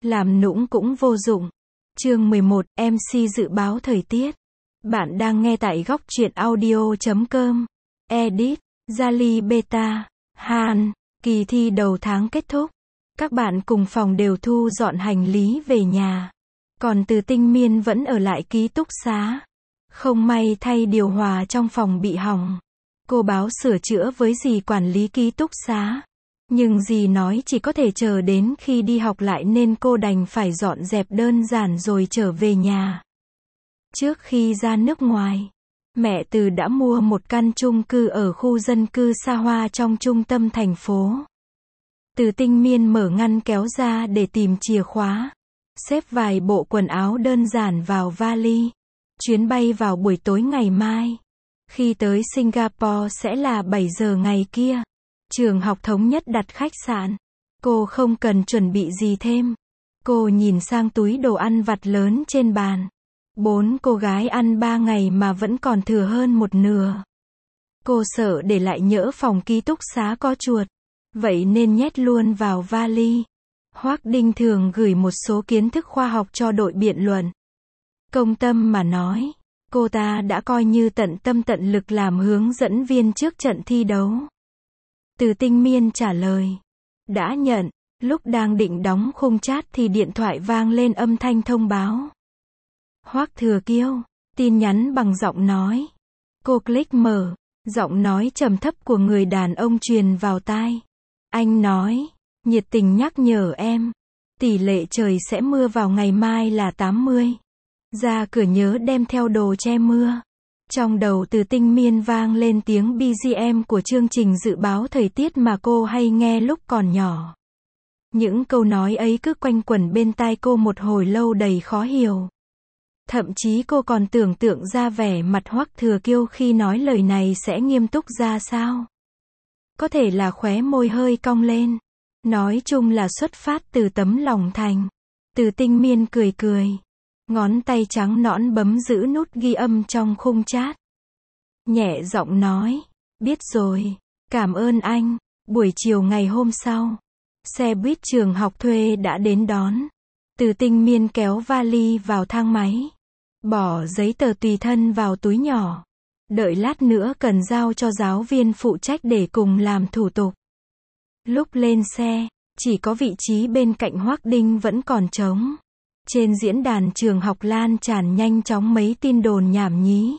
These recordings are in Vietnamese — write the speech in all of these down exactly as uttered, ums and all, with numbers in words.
làm nũng cũng vô dụng. Chương mười một, em xê dự báo thời tiết. Bạn đang nghe tại góc truyện audio chấm com. Edit, Jali Beta, Han. Kỳ thi đầu tháng kết thúc. Các bạn cùng phòng đều thu dọn hành lý về nhà. Còn Từ Tinh Miên vẫn ở lại ký túc xá. Không may thay điều hòa trong phòng bị hỏng. Cô báo sửa chữa với dì quản lý ký túc xá. Nhưng dì nói chỉ có thể chờ đến khi đi học lại nên cô đành phải dọn dẹp đơn giản rồi trở về nhà. Trước khi ra nước ngoài, mẹ Từ đã mua một căn chung cư ở khu dân cư xa hoa trong trung tâm thành phố. Từ Tinh Miên mở ngăn kéo ra để tìm chìa khóa, xếp vài bộ quần áo đơn giản vào vali. Chuyến bay vào buổi tối ngày mai. Khi tới Singapore sẽ là bảy giờ ngày kia. Trường học thống nhất đặt khách sạn. Cô không cần chuẩn bị gì thêm. Cô nhìn sang túi đồ ăn vặt lớn trên bàn. Bốn cô gái ăn ba ngày mà vẫn còn thừa hơn một nửa. Cô sợ để lại nhỡ phòng ký túc xá có chuột. Vậy nên nhét luôn vào vali. Hoác Đinh thường gửi một số kiến thức khoa học cho đội biện luận. Công tâm mà nói, cô ta đã coi như tận tâm tận lực làm hướng dẫn viên trước trận thi đấu. Từ Tinh Miên trả lời. Đã nhận. Lúc đang định đóng khung chat thì điện thoại vang lên âm thanh thông báo. Hoắc Thừa Kiêu. Tin nhắn bằng giọng nói. Cô click mở. Giọng nói trầm thấp của người đàn ông truyền vào tai. Anh nói. Nhiệt tình nhắc nhở em. Tỷ lệ trời sẽ mưa vào ngày mai là tám mươi. Ra cửa nhớ đem theo đồ che mưa. Trong đầu Từ Tinh Miên vang lên tiếng bê giê em của chương trình dự báo thời tiết mà cô hay nghe lúc còn nhỏ. Những câu nói ấy cứ quanh quẩn bên tai cô một hồi lâu đầy khó hiểu. Thậm chí cô còn tưởng tượng ra vẻ mặt Hoắc Thừa Kiêu khi nói lời này sẽ nghiêm túc ra sao. Có thể là khóe môi hơi cong lên. Nói chung là xuất phát từ tấm lòng thành. Từ Tinh Miên cười cười. Ngón tay trắng nõn bấm giữ nút ghi âm trong khung chat. Nhẹ giọng nói. Biết rồi. Cảm ơn anh. Buổi chiều ngày hôm sau. Xe buýt trường học thuê đã đến đón. Từ Tinh Miên kéo vali vào thang máy. Bỏ giấy tờ tùy thân vào túi nhỏ. Đợi lát nữa cần giao cho giáo viên phụ trách để cùng làm thủ tục. Lúc lên xe, chỉ có vị trí bên cạnh Hoắc Đinh vẫn còn trống. Trên diễn đàn trường học lan tràn nhanh chóng mấy tin đồn nhảm nhí.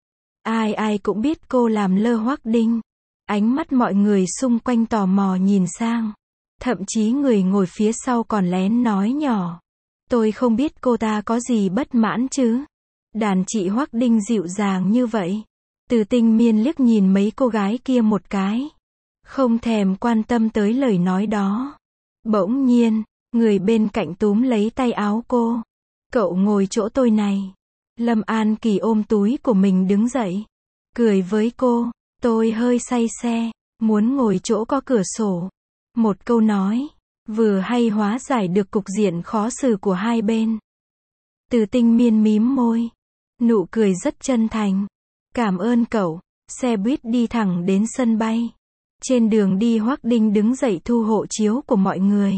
Ai ai cũng biết cô làm lơ Hoắc Đinh. Ánh mắt mọi người xung quanh tò mò nhìn sang. Thậm chí người ngồi phía sau còn lén nói nhỏ. Tôi không biết cô ta có gì bất mãn chứ. Đàn chị Hoắc Đinh dịu dàng như vậy. Từ Tinh Miên liếc nhìn mấy cô gái kia một cái. Không thèm quan tâm tới lời nói đó. Bỗng nhiên, người bên cạnh túm lấy tay áo cô. Cậu ngồi chỗ tôi này. Lâm An Kỳ ôm túi của mình đứng dậy. Cười với cô. Tôi hơi say xe. Muốn ngồi chỗ có cửa sổ. Một câu nói. Vừa hay hóa giải được cục diện khó xử của hai bên. Từ Tinh Miên mím môi. Nụ cười rất chân thành. Cảm ơn cậu. Xe buýt đi thẳng đến sân bay. Trên đường đi Hoắc Đinh đứng dậy thu hộ chiếu của mọi người.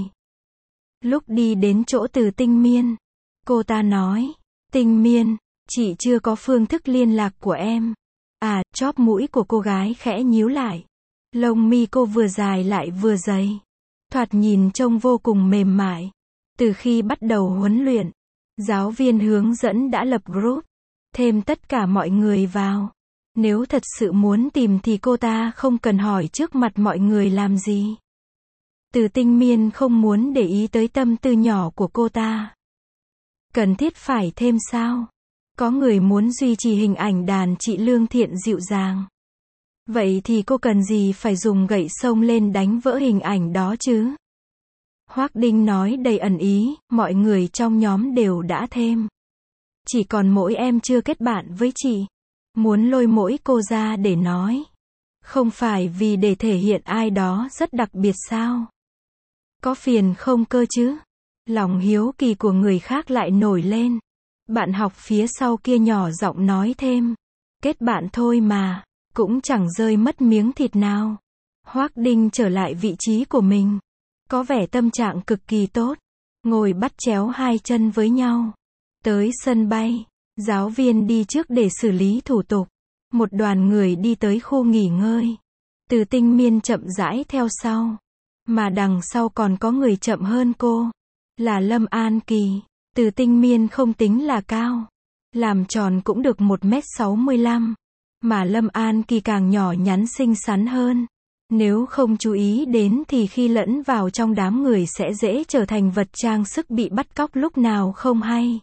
Lúc đi đến chỗ Từ Tinh Miên, cô ta nói. Tinh Miên, chị chưa có phương thức liên lạc của em. À, chóp mũi của cô gái khẽ nhíu lại. Lông mi cô vừa dài lại vừa dày. Thoạt nhìn trông vô cùng mềm mại. Từ khi bắt đầu huấn luyện, giáo viên hướng dẫn đã lập group. Thêm tất cả mọi người vào. Nếu thật sự muốn tìm thì cô ta không cần hỏi trước mặt mọi người làm gì. Từ Tinh Miên không muốn để ý tới tâm tư nhỏ của cô ta. Cần thiết phải thêm sao? Có người muốn duy trì hình ảnh đàn chị lương thiện dịu dàng. Vậy thì cô cần gì phải dùng gậy xông lên đánh vỡ hình ảnh đó chứ? Hoắc Đinh nói đầy ẩn ý, mọi người trong nhóm đều đã thêm. Chỉ còn mỗi em chưa kết bạn với chị. Muốn lôi mỗi cô ra để nói. Không phải vì để thể hiện ai đó rất đặc biệt sao? Có phiền không cơ chứ? Lòng hiếu kỳ của người khác lại nổi lên. Bạn học phía sau kia nhỏ giọng nói thêm. Kết bạn thôi mà. Cũng chẳng rơi mất miếng thịt nào. Hoắc Đinh trở lại vị trí của mình. Có vẻ tâm trạng cực kỳ tốt. ngồi bắt chéo hai chân với nhau. Tới sân bay, giáo viên đi trước để xử lý thủ tục. Một đoàn người đi tới khu nghỉ ngơi. Từ Tinh Miên chậm rãi theo sau. Mà đằng sau còn có người chậm hơn cô. Là Lâm An Kỳ. Từ Tinh Miên không tính là cao. Làm tròn cũng được một mét sáu mươi lăm. Mà Lâm An Kỳ càng nhỏ nhắn xinh xắn hơn. Nếu không chú ý đến thì khi lẫn vào trong đám người sẽ dễ trở thành vật trang sức bị bắt cóc lúc nào không hay.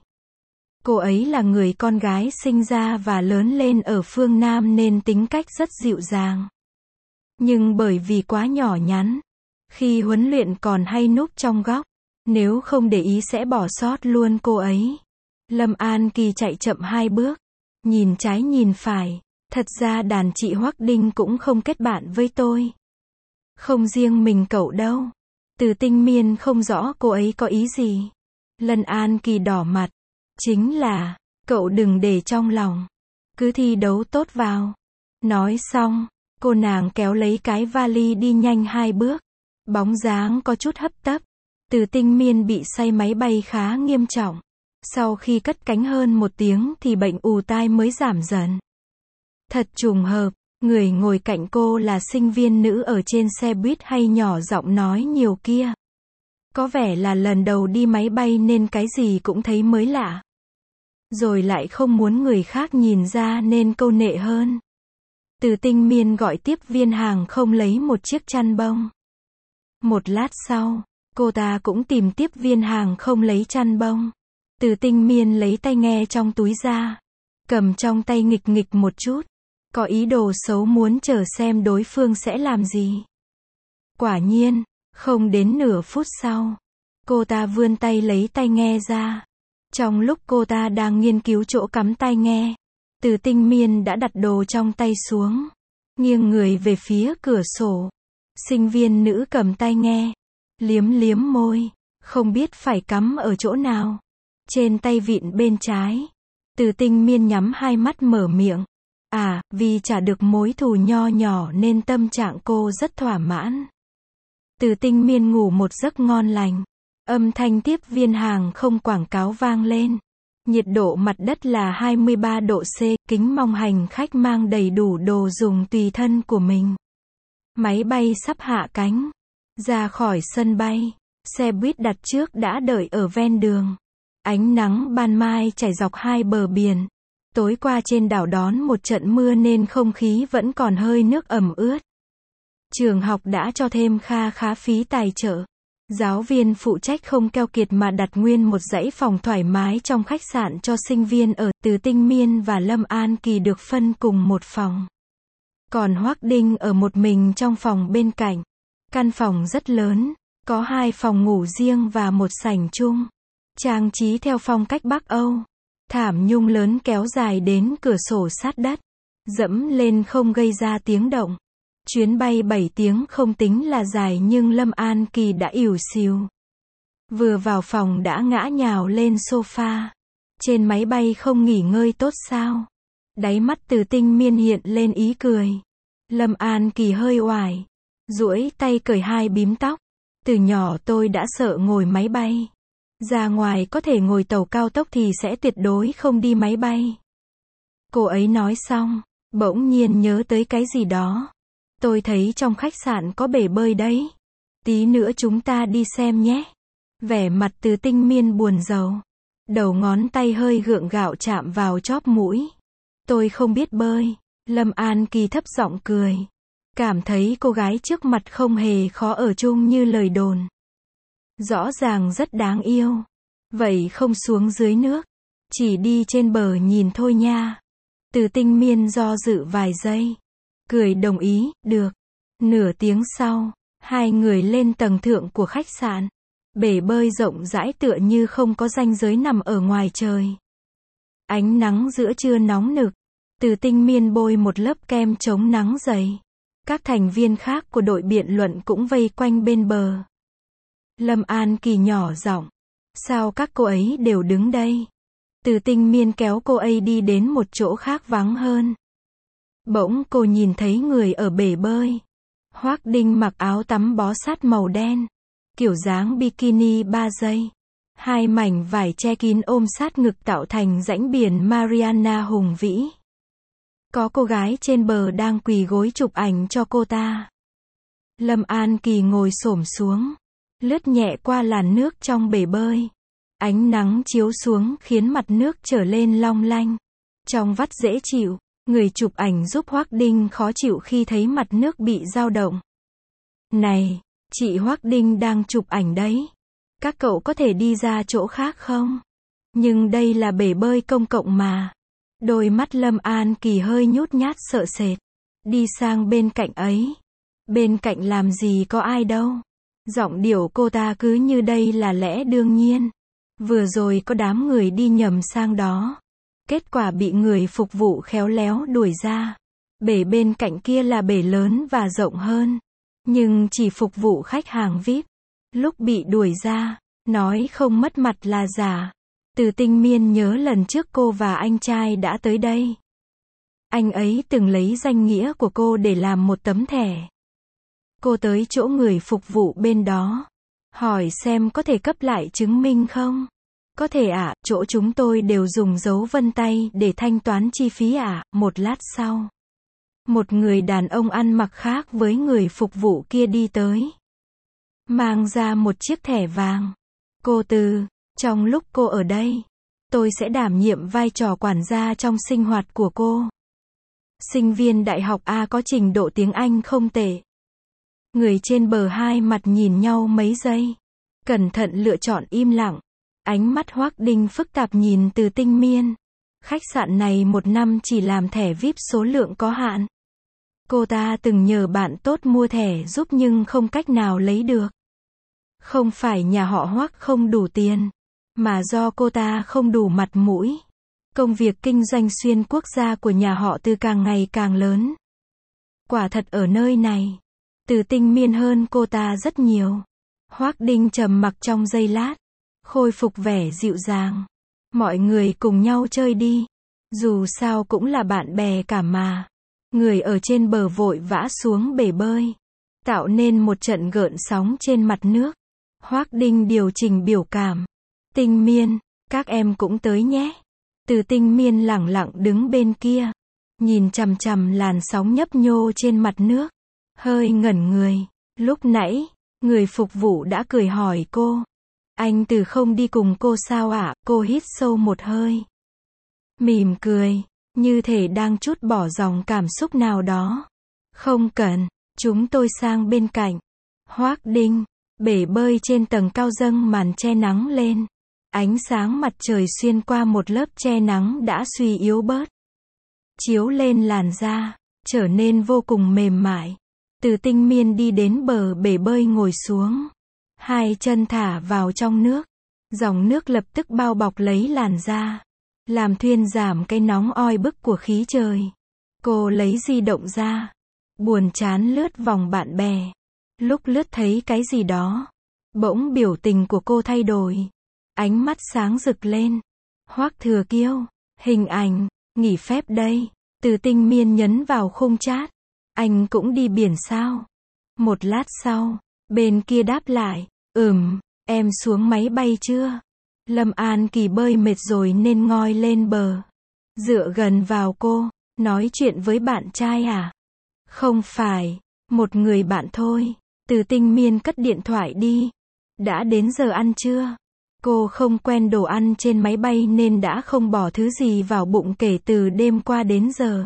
Cô ấy là người con gái sinh ra và lớn lên ở phương Nam nên tính cách rất dịu dàng. Nhưng bởi vì quá nhỏ nhắn, khi huấn luyện còn hay núp trong góc, nếu không để ý sẽ bỏ sót luôn cô ấy. Lâm An Kỳ chạy chậm hai bước, nhìn trái nhìn phải, thật ra đàn chị Hoắc Đinh cũng không kết bạn với tôi. Không riêng mình cậu đâu. Từ Tinh Miên không rõ cô ấy có ý gì. Lâm An Kỳ đỏ mặt. Chính là, cậu đừng để trong lòng. Cứ thi đấu tốt vào. Nói xong, cô nàng kéo lấy cái vali đi nhanh hai bước. Bóng dáng có chút hấp tấp. Từ Tinh Miên bị say máy bay khá nghiêm trọng. Sau khi cất cánh hơn một tiếng thì bệnh ù tai mới giảm dần. Thật trùng hợp, người ngồi cạnh cô là sinh viên nữ ở trên xe buýt hay nhỏ giọng nói nhiều kia. Có vẻ là lần đầu đi máy bay nên cái gì cũng thấy mới lạ. Rồi lại không muốn người khác nhìn ra nên câu nệ hơn. Từ Tinh Miên gọi tiếp viên hàng không lấy một chiếc chăn bông. Một lát sau, cô ta cũng tìm tiếp viên hàng không lấy chăn bông. Từ Tinh Miên lấy tai nghe trong túi ra. Cầm trong tay nghịch nghịch một chút. Có ý đồ xấu muốn chờ xem đối phương sẽ làm gì. Quả nhiên, không đến nửa phút sau, cô ta vươn tay lấy tai nghe ra. Trong lúc cô ta đang nghiên cứu chỗ cắm tai nghe, Từ Tinh Miên đã đặt đồ trong tay xuống, nghiêng người về phía cửa sổ. Sinh viên nữ cầm tai nghe, liếm liếm môi, không biết phải cắm ở chỗ nào. Trên tay vịn bên trái, Từ Tinh Miên nhắm hai mắt mở miệng. À, vì trả được mối thù nho nhỏ nên tâm trạng cô rất thỏa mãn. Từ Tinh Miên ngủ một giấc ngon lành. Âm thanh tiếp viên hàng không quảng cáo vang lên. Nhiệt độ mặt đất là hai mươi ba độ C, kính mong hành khách mang đầy đủ đồ dùng tùy thân của mình. Máy bay sắp hạ cánh. Ra khỏi sân bay, xe buýt đặt trước đã đợi ở ven đường. Ánh nắng ban mai chảy dọc hai bờ biển. Tối qua trên đảo đón một trận mưa nên không khí vẫn còn hơi nước ẩm ướt. Trường học đã cho thêm kha khá phí tài trợ. Giáo viên phụ trách không keo kiệt mà đặt nguyên một dãy phòng thoải mái trong khách sạn cho sinh viên ở. Từ Tinh Miên và Lâm An Kỳ được phân cùng một phòng. Còn Hoắc Đinh ở một mình trong phòng bên cạnh. Căn phòng rất lớn, có hai phòng ngủ riêng và một sảnh chung. Trang trí theo phong cách Bắc Âu. Thảm nhung lớn kéo dài đến cửa sổ sát đất. Dẫm lên không gây ra tiếng động. Chuyến bay bảy tiếng không tính là dài nhưng Lâm An Kỳ đã ỉu xìu. Vừa vào phòng đã ngã nhào lên sofa. Trên máy bay không nghỉ ngơi tốt sao? Đáy mắt Từ Tinh Miên hiện lên ý cười. Lâm An Kỳ hơi oải. Duỗi tay cởi hai bím tóc. Từ nhỏ tôi đã sợ ngồi máy bay. Ra ngoài có thể ngồi tàu cao tốc thì sẽ tuyệt đối không đi máy bay. Cô ấy nói xong, bỗng nhiên nhớ tới cái gì đó. Tôi thấy trong khách sạn có bể bơi đấy. Tí nữa chúng ta đi xem nhé. Vẻ mặt Từ Tinh Miên buồn rầu. Đầu ngón tay hơi gượng gạo chạm vào chóp mũi. Tôi không biết bơi. Lâm An Kỳ thấp giọng cười. Cảm thấy cô gái trước mặt không hề khó ở chung như lời đồn. Rõ ràng rất đáng yêu. Vậy không xuống dưới nước. Chỉ đi trên bờ nhìn thôi nha. Từ Tinh Miên do dự vài giây. Cười đồng ý, được. Nửa tiếng sau, hai người lên tầng thượng của khách sạn. Bể bơi rộng rãi tựa như không có ranh giới nằm ở ngoài trời. Ánh nắng giữa trưa nóng nực. Từ Tinh Miên bôi một lớp kem chống nắng dày. Các thành viên khác của đội biện luận cũng vây quanh bên bờ. Lâm An Kỳ nhỏ giọng. Sao các cô ấy đều đứng đây? Từ Tinh Miên kéo cô ấy đi đến một chỗ khác vắng hơn. Bỗng cô nhìn thấy người ở bể bơi. Hoắc Đinh mặc áo tắm bó sát màu đen. Kiểu dáng bikini ba giây. Hai mảnh vải che kín ôm sát ngực tạo thành rãnh biển Mariana hùng vĩ. Có cô gái trên bờ đang quỳ gối chụp ảnh cho cô ta. Lâm An Kỳ ngồi xổm xuống, lướt nhẹ qua làn nước trong bể bơi. Ánh nắng chiếu xuống khiến mặt nước trở lên long lanh. Trong vắt dễ chịu, người chụp ảnh giúp Hoắc Đinh khó chịu khi thấy mặt nước bị dao động. Này, chị Hoắc Đinh đang chụp ảnh đấy. Các cậu có thể đi ra chỗ khác không? Nhưng đây là bể bơi công cộng mà. Đôi mắt Lâm An Kỳ hơi nhút nhát sợ sệt. Đi sang bên cạnh ấy. Bên cạnh làm gì có ai đâu. Giọng điệu cô ta cứ như đây là lẽ đương nhiên. Vừa rồi có đám người đi nhầm sang đó. Kết quả bị người phục vụ khéo léo đuổi ra. Bể bên cạnh kia là bể lớn và rộng hơn. Nhưng chỉ phục vụ khách hàng vi ai pi. Lúc bị đuổi ra, nói không mất mặt là giả. Từ Tinh Miên nhớ lần trước cô và anh trai đã tới đây. Anh ấy từng lấy danh nghĩa của cô để làm một tấm thẻ. Cô tới chỗ người phục vụ bên đó. Hỏi xem có thể cấp lại chứng minh không? Có thể ạ, à, chỗ chúng tôi đều dùng dấu vân tay để thanh toán chi phí ạ. À. Một lát sau, một người đàn ông ăn mặc khác với người phục vụ kia đi tới. Mang ra một chiếc thẻ vàng. Cô Từ, trong lúc cô ở đây, tôi sẽ đảm nhiệm vai trò quản gia trong sinh hoạt của cô. Sinh viên đại học A có trình độ tiếng Anh không tệ. Người trên bờ hai mặt nhìn nhau mấy giây. Cẩn thận lựa chọn im lặng. Ánh mắt Hoắc Đinh phức tạp nhìn Từ Tinh Miên. Khách sạn này một năm chỉ làm thẻ vi ai pi số lượng có hạn. Cô ta từng nhờ bạn tốt mua thẻ giúp nhưng không cách nào lấy được. Không phải nhà họ Hoắc không đủ tiền, mà do cô ta không đủ mặt mũi. Công việc kinh doanh xuyên quốc gia của nhà họ Từ càng ngày càng lớn. Quả thật ở nơi này, Từ Tinh Miên hơn cô ta rất nhiều. Hoắc Đinh trầm mặc trong giây lát, khôi phục vẻ dịu dàng. Mọi người cùng nhau chơi đi. Dù sao cũng là bạn bè cả mà. Người ở trên bờ vội vã xuống bể bơi, tạo nên một trận gợn sóng trên mặt nước. Hoắc Đinh điều chỉnh biểu cảm. Tinh Miên, các em cũng tới nhé. Từ Tinh Miên lẳng lặng đứng bên kia, nhìn chằm chằm làn sóng nhấp nhô trên mặt nước, hơi ngẩn người. Lúc nãy, người phục vụ đã cười hỏi cô. Anh Từ không đi cùng cô sao ạ? À? Cô hít sâu một hơi. Mỉm cười, như thể đang trút bỏ dòng cảm xúc nào đó. Không cần, chúng tôi sang bên cạnh. Hoắc Đinh, bể bơi trên tầng cao dâng màn che nắng lên. Ánh sáng mặt trời xuyên qua một lớp che nắng đã suy yếu bớt. Chiếu lên làn da, trở nên vô cùng mềm mại. Từ Tinh Miên đi đến bờ bể bơi ngồi xuống. Hai chân thả vào trong nước. Dòng nước lập tức bao bọc lấy làn da, làm thuyên giảm cái nóng oi bức của khí trời. Cô lấy di động ra, buồn chán lướt vòng bạn bè. Lúc lướt thấy cái gì đó, bỗng biểu tình của cô thay đổi. Ánh mắt sáng rực lên. Hoắc Thừa Kiêu, hình ảnh, nghỉ phép đây. Từ Tinh Miên nhấn vào khung chat. Anh cũng đi biển sao? Một lát sau, bên kia đáp lại, ừm, em xuống máy bay chưa? Lâm An Kỳ bơi mệt rồi nên ngoi lên bờ. Dựa gần vào cô, nói chuyện với bạn trai à? Không phải, một người bạn thôi. Từ Tinh Miên cất điện thoại đi. Đã đến giờ ăn chưa? Cô không quen đồ ăn trên máy bay nên đã không bỏ thứ gì vào bụng kể từ đêm qua đến giờ.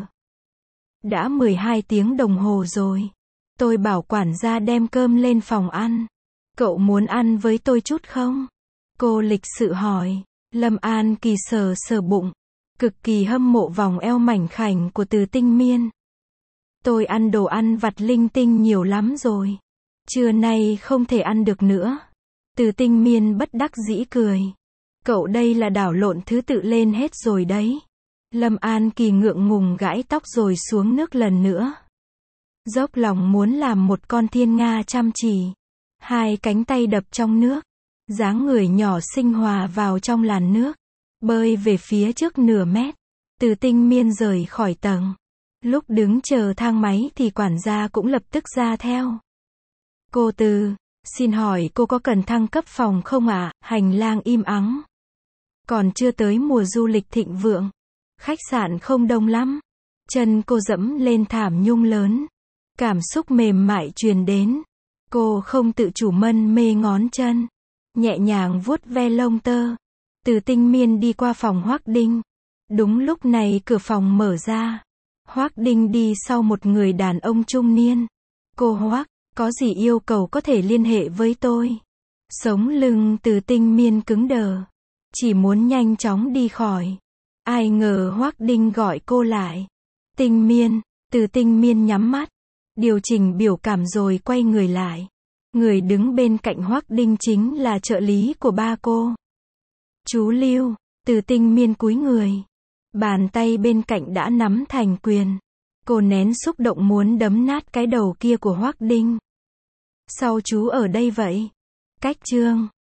Đã mười hai tiếng đồng hồ rồi. Tôi bảo quản gia đem cơm lên phòng ăn. Cậu muốn ăn với tôi chút không? Cô lịch sự hỏi. Lâm An Kỳ sờ sờ bụng. Cực kỳ hâm mộ vòng eo mảnh khảnh của Từ Tinh Miên. Tôi ăn đồ ăn vặt linh tinh nhiều lắm rồi. Trưa nay không thể ăn được nữa. Từ Tinh Miên bất đắc dĩ cười. Cậu đây là đảo lộn thứ tự lên hết rồi đấy. Lâm An Kỳ ngượng ngùng gãi tóc rồi xuống nước lần nữa. Dốc lòng muốn làm một con thiên nga chăm chỉ. Hai cánh tay đập trong nước. Dáng người nhỏ xinh hòa vào trong làn nước. Bơi về phía trước nửa mét. Từ Tinh Miên rời khỏi tầng. Lúc đứng chờ thang máy thì quản gia cũng lập tức ra theo. Cô Từ, Xin hỏi cô có cần thăng cấp phòng không ạ? Hành lang im ắng. Còn chưa tới mùa du lịch thịnh vượng. Khách sạn không đông lắm. Chân cô dẫm lên thảm nhung lớn. Cảm xúc mềm mại truyền đến. Cô không tự chủ mân mê ngón chân. Nhẹ nhàng vuốt ve lông tơ. Từ Tinh Miên đi qua phòng Hoắc Đinh. Đúng lúc này cửa phòng mở ra. Hoắc Đinh đi sau một người đàn ông trung niên. Cô Hoắc, có gì yêu cầu có thể liên hệ với tôi. Sống lưng Từ Tinh Miên cứng đờ. Chỉ muốn nhanh chóng đi khỏi. Ai ngờ Hoắc Đinh gọi cô lại. Tinh Miên, Từ Tinh Miên nhắm mắt. Điều chỉnh biểu cảm rồi quay người lại. Người đứng bên cạnh Hoắc Đinh chính là trợ lý của ba cô. Chú Lưu, Từ Tinh Miên cúi người. Bàn tay bên cạnh đã nắm thành quyền. Cô nén xúc động muốn đấm nát cái đầu kia của Hoắc Đinh. Sao chú ở đây vậy? Cách chương